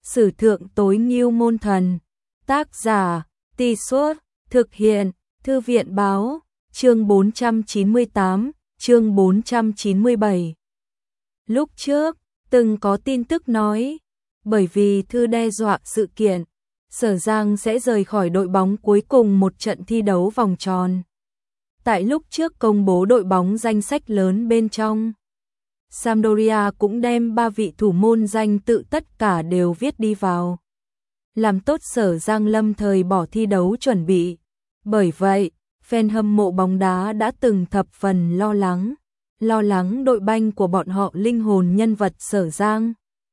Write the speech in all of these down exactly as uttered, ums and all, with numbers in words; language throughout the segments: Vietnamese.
Sử thượng tối ngưu môn thần. Tác giả, Tì Suốt, thực hiện, Thư viện báo, chương bốn trăm chín mươi tám, chương bốn trăm chín mươi bảy. Lúc trước, từng có tin tức nói, bởi vì thư đe dọa sự kiện, Sở Giang sẽ rời khỏi đội bóng cuối cùng một trận thi đấu vòng tròn. Tại lúc trước công bố đội bóng danh sách lớn bên trong, Sampdoria cũng đem ba vị thủ môn danh tự tất cả đều viết đi vào. Làm tốt Sở Giang lâm thời bỏ thi đấu chuẩn bị. Bởi vậy, fan hâm mộ bóng đá đã từng thập phần lo lắng. Lo lắng đội banh của bọn họ linh hồn nhân vật Sở Giang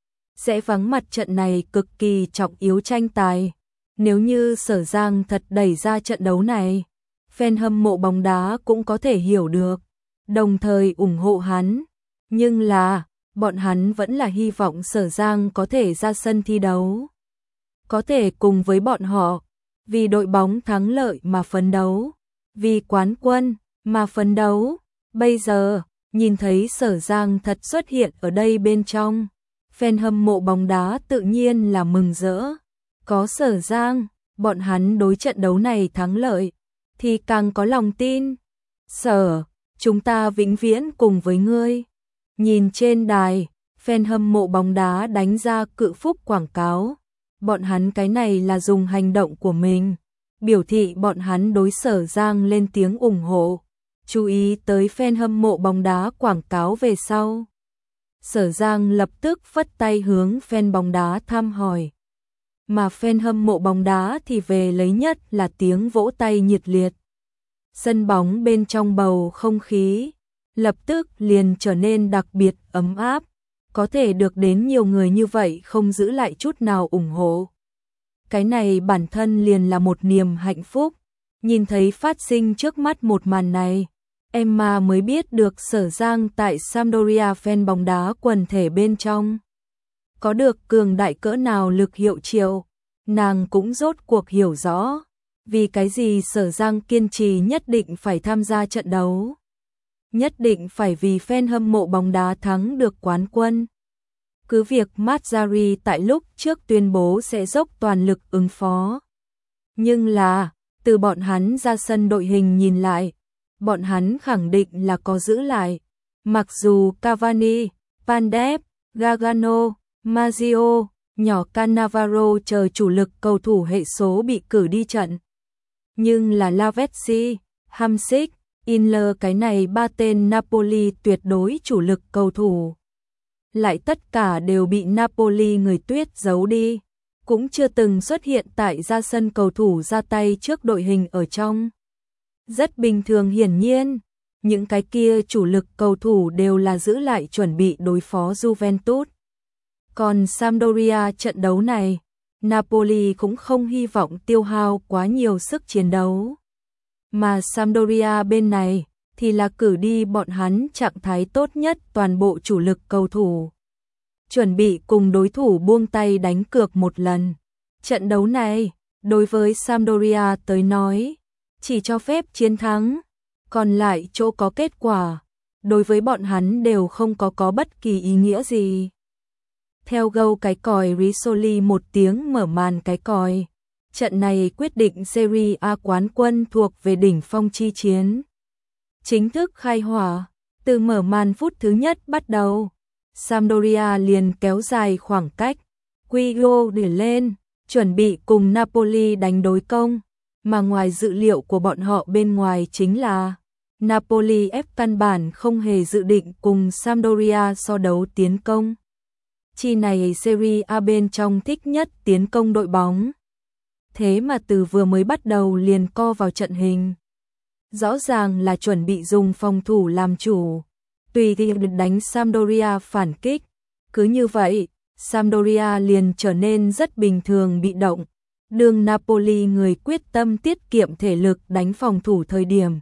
sẽ vắng mặt trận này cực kỳ trọng yếu tranh tài. Nếu như Sở Giang thật đẩy ra trận đấu này, fan hâm mộ bóng đá cũng có thể hiểu được, đồng thời ủng hộ hắn. Nhưng là, bọn hắn vẫn là hy vọng Sở Giang có thể ra sân thi đấu. Có thể cùng với bọn họ, vì đội bóng thắng lợi mà phấn đấu, vì quán quân mà phấn đấu. Bây giờ, nhìn thấy Sở Giang thật xuất hiện ở đây bên trong, fan hâm mộ bóng đá tự nhiên là mừng rỡ. Có Sở Giang, bọn hắn đối trận đấu này thắng lợi, thì càng có lòng tin. Sở, chúng ta vĩnh viễn cùng với ngươi. Nhìn trên đài, fan hâm mộ bóng đá đánh ra cự phúc quảng cáo. Bọn hắn cái này là dùng hành động của mình, biểu thị bọn hắn đối Sở Giang lên tiếng ủng hộ. Chú ý tới fan hâm mộ bóng đá quảng cáo về sau. Sở Giang lập tức phất tay hướng fan bóng đá thăm hỏi. Mà fan hâm mộ bóng đá thì về lấy nhất là tiếng vỗ tay nhiệt liệt. Sân bóng bên trong bầu không khí lập tức liền trở nên đặc biệt ấm áp. Có thể được đến nhiều người như vậy không giữ lại chút nào ủng hộ. Cái này bản thân liền là một niềm hạnh phúc. Nhìn thấy phát sinh trước mắt một màn này, Emma mới biết được Sở Giang tại Sampdoria fan bóng đá quần thể bên trong có được cường đại cỡ nào lực hiệu triệu. Nàng cũng rốt cuộc hiểu rõ vì cái gì Sở Giang kiên trì nhất định phải tham gia trận đấu. Nhất định phải vì fan hâm mộ bóng đá thắng được quán quân. Cứ việc Mazzarri tại lúc trước tuyên bố sẽ dốc toàn lực ứng phó. Nhưng là, từ bọn hắn ra sân đội hình nhìn lại, bọn hắn khẳng định là có giữ lại. Mặc dù Cavani, Van Dijk, Gargano, Mazzio, nhỏ Cannavaro chờ chủ lực cầu thủ hệ số bị cử đi trận. Nhưng là Lavezzi, Hamsik, Inler cái này ba tên Napoli tuyệt đối chủ lực cầu thủ lại tất cả đều bị Napoli người tuyết giấu đi, cũng chưa từng xuất hiện tại ra sân cầu thủ ra tay trước đội hình ở trong. Rất bình thường, hiển nhiên, những cái kia chủ lực cầu thủ đều là giữ lại chuẩn bị đối phó Juventus. Còn Sampdoria trận đấu này, Napoli cũng không hy vọng tiêu hao quá nhiều sức chiến đấu. Mà Sampdoria bên này thì là cử đi bọn hắn trạng thái tốt nhất toàn bộ chủ lực cầu thủ. Chuẩn bị cùng đối thủ buông tay đánh cược một lần. Trận đấu này, đối với Sampdoria tới nói, chỉ cho phép chiến thắng, còn lại chỗ có kết quả, đối với bọn hắn đều không có có bất kỳ ý nghĩa gì. Theo gâu cái còi Risoli một tiếng mở màn cái còi. Trận này quyết định Serie A quán quân thuộc về đỉnh phong chi chiến. Chính thức khai hỏa, từ mở màn phút thứ nhất bắt đầu, Sampdoria liền kéo dài khoảng cách, Quigo để lên, chuẩn bị cùng Napoli đánh đối công, mà ngoài dự liệu của bọn họ bên ngoài chính là Napoli ép căn bản không hề dự định cùng Sampdoria so đấu tiến công. Chi này Serie A bên trong thích nhất tiến công đội bóng. Thế mà từ vừa mới bắt đầu liền co vào trận hình. Rõ ràng là chuẩn bị dùng phòng thủ làm chủ, tùy thì đánh Sampdoria phản kích. Cứ như vậy, Sampdoria liền trở nên rất bình thường bị động. Đường Napoli người quyết tâm tiết kiệm thể lực đánh phòng thủ thời điểm.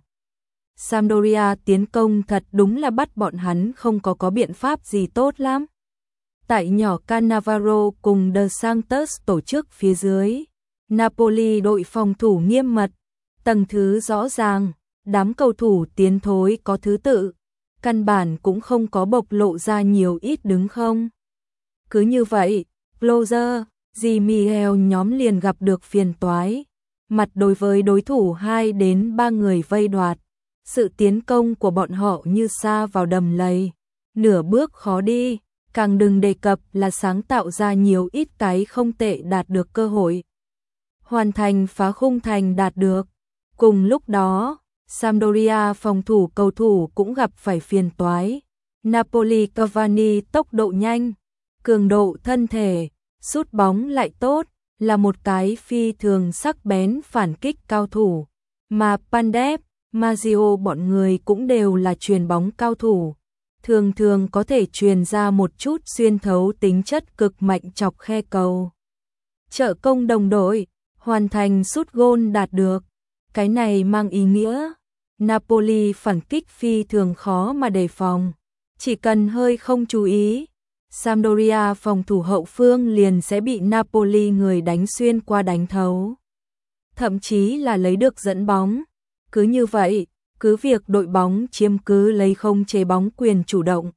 Sampdoria tiến công thật đúng là bắt bọn hắn không có có biện pháp gì tốt lắm. Tại nhỏ Cannavaro cùng De Santos tổ chức phía dưới, Napoli đội phòng thủ nghiêm mật, tầng thứ rõ ràng, đám cầu thủ tiến thối có thứ tự, căn bản cũng không có bộc lộ ra nhiều ít đứng không. Cứ như vậy, Closer, Di Miel nhóm liền gặp được phiền toái. Mặt đối với đối thủ hai đến ba người vây đoạt, sự tiến công của bọn họ như sa vào đầm lầy, nửa bước khó đi, càng đừng đề cập là sáng tạo ra nhiều ít cái không tệ đạt được cơ hội. Hoàn thành phá khung thành đạt được. Cùng lúc đó, Sampdoria phòng thủ cầu thủ cũng gặp phải phiền toái. Napoli Cavani tốc độ nhanh, cường độ thân thể, sút bóng lại tốt, là một cái phi thường sắc bén phản kích cao thủ, mà Pandev, Mazzio bọn người cũng đều là chuyền bóng cao thủ, thường thường có thể truyền ra một chút xuyên thấu tính chất cực mạnh chọc khe cầu. Trợ công đồng đội, hoàn thành sút gôn đạt được, cái này mang ý nghĩa Napoli phản kích phi thường khó mà đề phòng, chỉ cần hơi không chú ý, Sampdoria phòng thủ hậu phương liền sẽ bị Napoli người đánh xuyên qua đánh thấu, thậm chí là lấy được dẫn bóng. Cứ như vậy, cứ việc đội bóng chiếm cứ lấy không chế bóng quyền chủ động,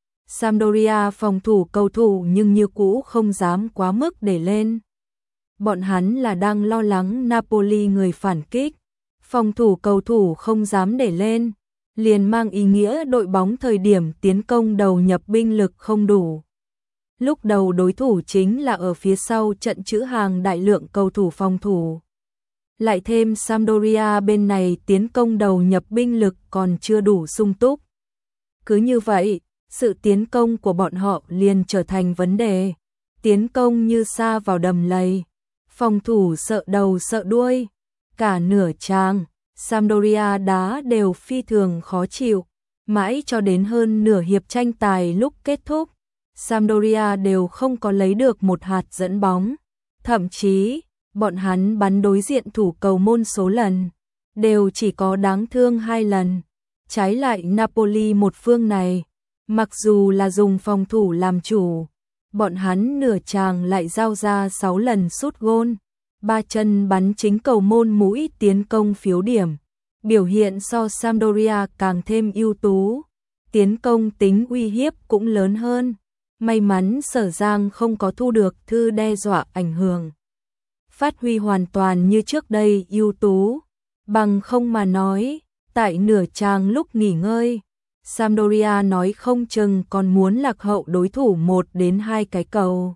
Sampdoria phòng thủ cầu thủ nhưng như cũ không dám quá mức để lên. Bọn hắn là đang lo lắng Napoli người phản kích, phòng thủ cầu thủ không dám để lên, liền mang ý nghĩa đội bóng thời điểm tiến công đầu nhập binh lực không đủ. Lúc đầu đối thủ chính là ở phía sau trận trữ hàng đại lượng cầu thủ phòng thủ. Lại thêm Sampdoria bên này tiến công đầu nhập binh lực còn chưa đủ sung túc. Cứ như vậy, sự tiến công của bọn họ liền trở thành vấn đề. Tiến công như sa vào đầm lầy, phòng thủ sợ đầu sợ đuôi, cả nửa trang, Sampdoria đá đều phi thường khó chịu, mãi cho đến hơn nửa hiệp tranh tài lúc kết thúc, Sampdoria đều không có lấy được một hạt dẫn bóng, thậm chí, bọn hắn bắn đối diện thủ cầu môn số lần, đều chỉ có đáng thương hai lần. Trái lại Napoli một phương này, mặc dù là dùng phòng thủ làm chủ, bọn hắn nửa tràng lại giao ra sáu lần sút gôn, ba chân bắn chính cầu môn mũi tiến công phiếu điểm, biểu hiện so Sampdoria càng thêm ưu tú, tiến công tính uy hiếp cũng lớn hơn. May mắn Sở Giang không có thu được thư đe dọa ảnh hưởng, phát huy hoàn toàn như trước đây ưu tú, bằng không mà nói, tại nửa tràng lúc nghỉ ngơi, Sampdoria nói không chừng còn muốn lạc hậu đối thủ một đến hai cái cầu.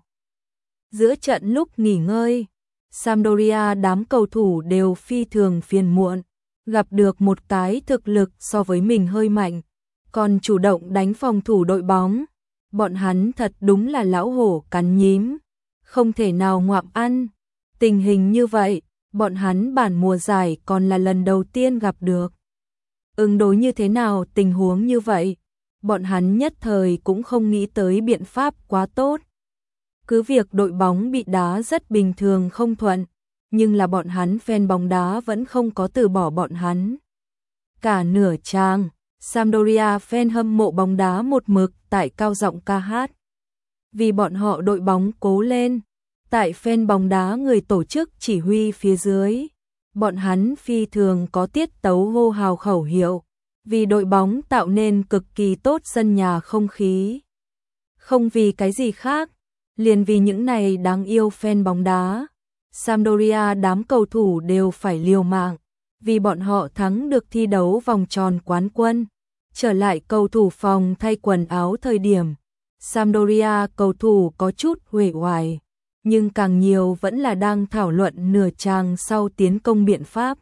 Giữa trận lúc nghỉ ngơi, Sampdoria đám cầu thủ đều phi thường phiền muộn, gặp được một cái thực lực so với mình hơi mạnh, còn chủ động đánh phòng thủ đội bóng. Bọn hắn thật đúng là lão hổ cắn nhím, không thể nào ngoạm ăn. Tình hình như vậy, bọn hắn bản mùa giải còn là lần đầu tiên gặp được. Ứng đối như thế nào tình huống như vậy, bọn hắn nhất thời cũng không nghĩ tới biện pháp quá tốt. Cứ việc đội bóng bị đá rất bình thường không thuận, nhưng là bọn hắn fan bóng đá vẫn không có từ bỏ bọn hắn. Cả nửa trang, Sampdoria fan hâm mộ bóng đá một mực tại cao giọng ca hát. Vì bọn họ đội bóng cố lên, tại fan bóng đá người tổ chức chỉ huy phía dưới, bọn hắn phi thường có tiết tấu hô hào khẩu hiệu, vì đội bóng tạo nên cực kỳ tốt sân nhà không khí. Không vì cái gì khác, liền vì những này đáng yêu fan bóng đá, Sampdoria đám cầu thủ đều phải liều mạng, vì bọn họ thắng được thi đấu vòng tròn quán quân. Trở lại cầu thủ phòng thay quần áo thời điểm, Sampdoria cầu thủ có chút uể oải, nhưng càng nhiều vẫn là đang thảo luận nửa trang sau tiến công biện pháp.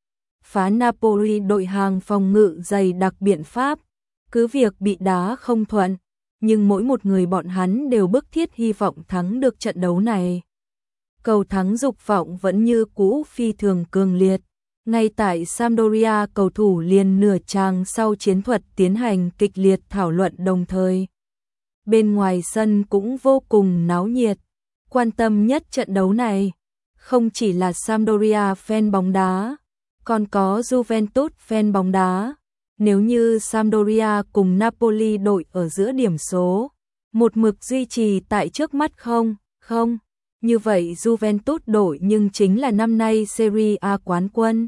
Phá Napoli đội hàng phòng ngự dày đặc biện pháp, cứ việc bị đá không thuận, nhưng mỗi một người bọn hắn đều bức thiết hy vọng thắng được trận đấu này. Cầu thắng dục vọng vẫn như cũ phi thường cường liệt. Ngay tại Sampdoria cầu thủ liền nửa trang sau chiến thuật tiến hành kịch liệt thảo luận đồng thời. Bên ngoài sân cũng vô cùng náo nhiệt. Quan tâm nhất trận đấu này, không chỉ là Sampdoria fan bóng đá, còn có Juventus fan bóng đá. Nếu như Sampdoria cùng Napoli đội ở giữa điểm số, một mực duy trì tại trước mắt không, không. Như vậy Juventus đội nhưng chính là năm nay Serie A quán quân.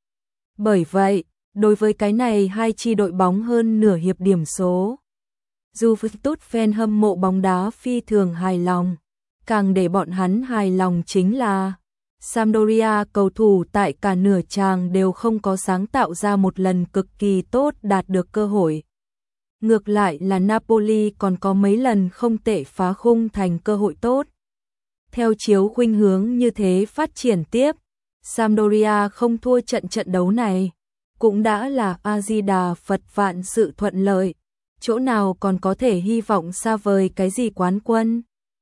Bởi vậy, đối với cái này hai chi đội bóng hơn nửa hiệp điểm số, Juventus fan hâm mộ bóng đá phi thường hài lòng. Càng để bọn hắn hài lòng chính là Sampdoria cầu thủ tại cả nửa chàng đều không có sáng tạo ra một lần cực kỳ tốt đạt được cơ hội. Ngược lại là Napoli còn có mấy lần không tệ phá khung thành cơ hội tốt. Theo chiếu khuynh hướng như thế phát triển tiếp, Sampdoria không thua trận trận đấu này, cũng đã là A-di-đà Phật vạn sự thuận lợi, chỗ nào còn có thể hy vọng xa vời cái gì quán quân.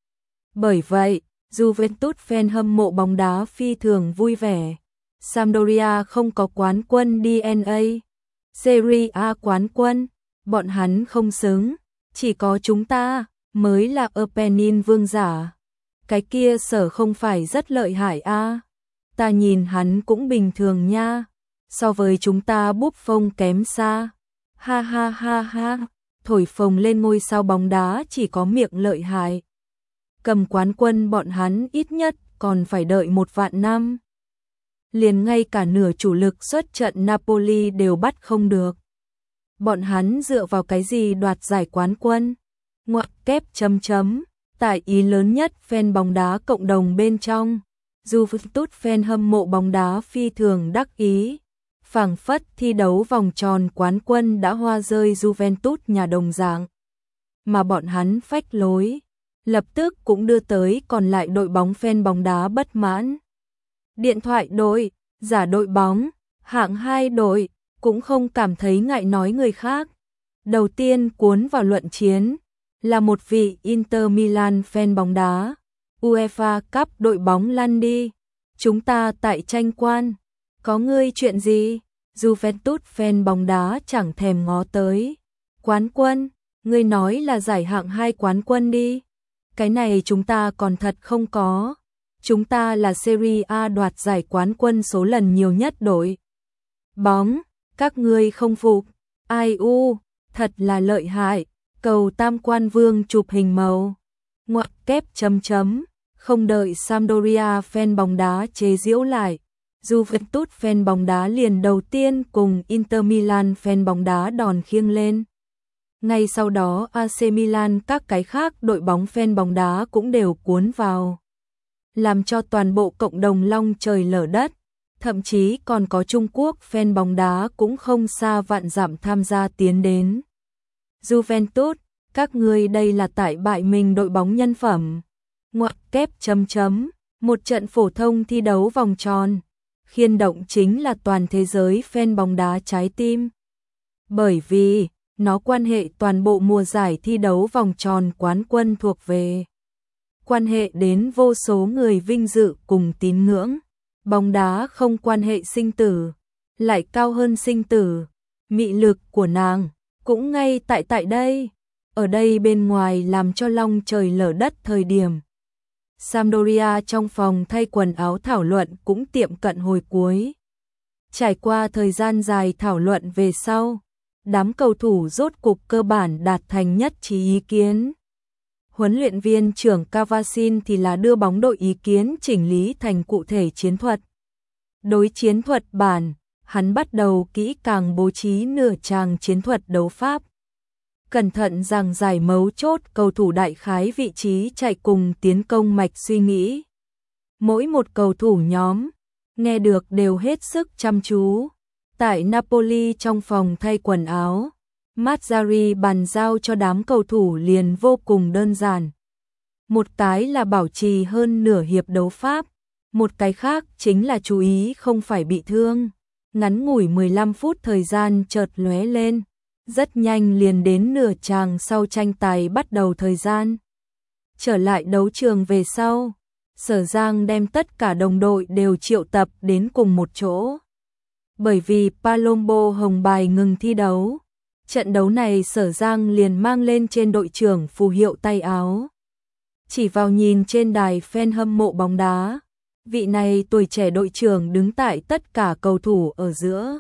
Bởi vậy, Juventus fan hâm mộ bóng đá phi thường vui vẻ. Sampdoria không có quán quân đê en a, Serie A quán quân, bọn hắn không xứng, chỉ có chúng ta mới là Apennin vương giả. Cái kia sở không phải rất lợi hại a? À? Ta nhìn hắn cũng bình thường nha, so với chúng ta búp phông kém xa. Ha ha ha ha, thổi phồng lên ngôi sao bóng đá chỉ có miệng lợi hại. Cầm quán quân bọn hắn ít nhất còn phải đợi một vạn năm. Liền ngay cả nửa chủ lực xuất trận Napoli đều bắt không được. Bọn hắn dựa vào cái gì đoạt giải quán quân? Ngoặc kép chấm chấm, tại ý lớn nhất fan bóng đá cộng đồng bên trong. Juventus fan hâm mộ bóng đá phi thường đắc ý. Phảng phất thi đấu vòng tròn quán quân đã hoa rơi Juventus nhà đồng dạng. Mà bọn hắn phách lối, lập tức cũng đưa tới còn lại đội bóng fan bóng đá bất mãn. Điện thoại đội, giả đội bóng, hạng hai đội, cũng không cảm thấy ngại nói người khác. Đầu tiên cuốn vào luận chiến là một vị Inter Milan fan bóng đá. UEFA Cup đội bóng lăn đi, chúng ta tại tranh quan, có ngươi chuyện gì? Juventus fan bóng đá chẳng thèm ngó tới. Quán quân, ngươi nói là giải hạng hai quán quân đi. Cái này chúng ta còn thật không có. Chúng ta là Serie A đoạt giải quán quân số lần nhiều nhất đội bóng, các ngươi không phục. Ai u, thật là lợi hại. Cầu tam quan vương chụp hình màu. Ngoặc kép chấm chấm, không đợi Sampdoria fan bóng đá chế giễu lại. Juventus fan bóng đá liền đầu tiên cùng Inter Milan fan bóng đá đòn khiêng lên. Ngay sau đó a xê Milan các cái khác đội bóng fan bóng đá cũng đều cuốn vào. Làm cho toàn bộ cộng đồng long trời lở đất, thậm chí còn có Trung Quốc fan bóng đá cũng không xa vạn dặm tham gia tiến đến. Juventus, các ngươi đây là tại bại mình đội bóng nhân phẩm. Ngoặc kép chấm chấm, một trận phổ thông thi đấu vòng tròn, khiên động chính là toàn thế giới fan bóng đá trái tim. Bởi vì, nó quan hệ toàn bộ mùa giải thi đấu vòng tròn quán quân thuộc về. Quan hệ đến vô số người vinh dự cùng tín ngưỡng. Bóng đá không quan hệ sinh tử, lại cao hơn sinh tử. Mị lực của nàng cũng ngay tại tại đây. Ở đây bên ngoài làm cho long trời lở đất thời điểm. Sampdoria trong phòng thay quần áo thảo luận cũng tiệm cận hồi cuối. Trải qua thời gian dài thảo luận về sau, đám cầu thủ rốt cục cơ bản đạt thành nhất trí ý kiến. Huấn luyện viên trưởng Cavasin thì là đưa bóng đội ý kiến chỉnh lý thành cụ thể chiến thuật. Đối chiến thuật bản, hắn bắt đầu kỹ càng bố trí nửa tràng chiến thuật đấu pháp. Cẩn thận rằng giải mấu chốt cầu thủ đại khái vị trí chạy cùng tiến công mạch suy nghĩ. Mỗi một cầu thủ nhóm, nghe được đều hết sức chăm chú. Tại Napoli trong phòng thay quần áo, Mazzarri bàn giao cho đám cầu thủ liền vô cùng đơn giản. Một cái là bảo trì hơn nửa hiệp đấu pháp, một cái khác chính là chú ý không phải bị thương. Ngắn ngủi mười lăm phút thời gian chợt lóe lên, rất nhanh liền đến nửa tràng sau tranh tài bắt đầu thời gian. Trở lại đấu trường về sau, Sở Giang đem tất cả đồng đội đều triệu tập đến cùng một chỗ. Bởi vì Palombo hồng bài ngừng thi đấu, trận đấu này Sở Giang liền mang lên trên đội trưởng phù hiệu tay áo. Chỉ vào nhìn trên đài fan hâm mộ bóng đá, vị này tuổi trẻ đội trưởng đứng tại tất cả cầu thủ ở giữa.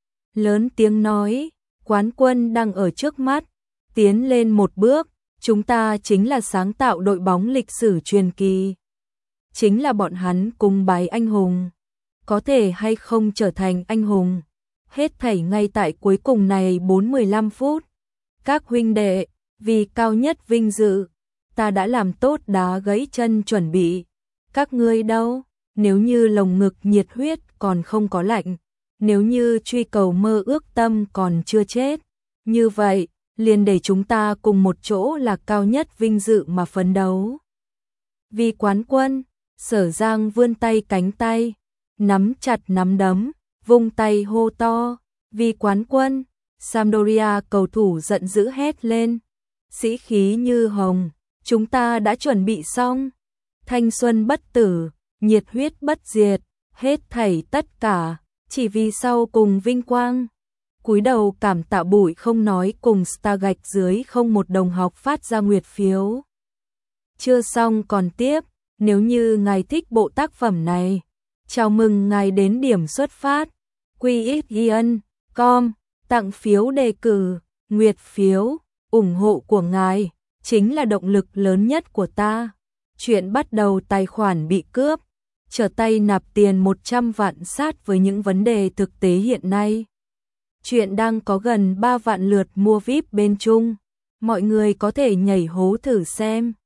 Lớn tiếng nói, quán quân đang ở trước mắt, tiến lên một bước, chúng ta chính là sáng tạo đội bóng lịch sử truyền kỳ. Chính là bọn hắn cùng bái anh hùng. Có thể hay không trở thành anh hùng, hết thảy ngay tại cuối cùng này bốn mươi lăm phút. Các huynh đệ, vì cao nhất vinh dự, ta đã làm tốt đá gãy chân chuẩn bị. Các ngươi đâu? Nếu như lồng ngực nhiệt huyết còn không có lạnh, nếu như truy cầu mơ ước tâm còn chưa chết, như vậy, liền để chúng ta cùng một chỗ là cao nhất vinh dự mà phấn đấu. Vì quán quân, Sở Giang vươn tay cánh tay, nắm chặt nắm đấm, vung tay hô to, vì quán quân, Sampdoria cầu thủ giận dữ hét lên, sĩ khí như hồng, chúng ta đã chuẩn bị xong, thanh xuân bất tử, nhiệt huyết bất diệt, hết thảy tất cả, chỉ vì sau cùng vinh quang. Cúi đầu cảm tạ bụi không nói cùng star gạch dưới không một đồng học phát ra nguyệt phiếu. Chưa xong còn tiếp, nếu như ngài thích bộ tác phẩm này, chào mừng ngài đến điểm xuất phát, quy ích ian chấm com, tặng phiếu đề cử, nguyệt phiếu, ủng hộ của ngài, chính là động lực lớn nhất của ta. Chuyện bắt đầu tài khoản bị cướp, trở tay nạp tiền một trăm vạn sát với những vấn đề thực tế hiện nay. Chuyện đang có gần ba vạn lượt mua vi ai pi bên Trung, mọi người có thể nhảy hố thử xem.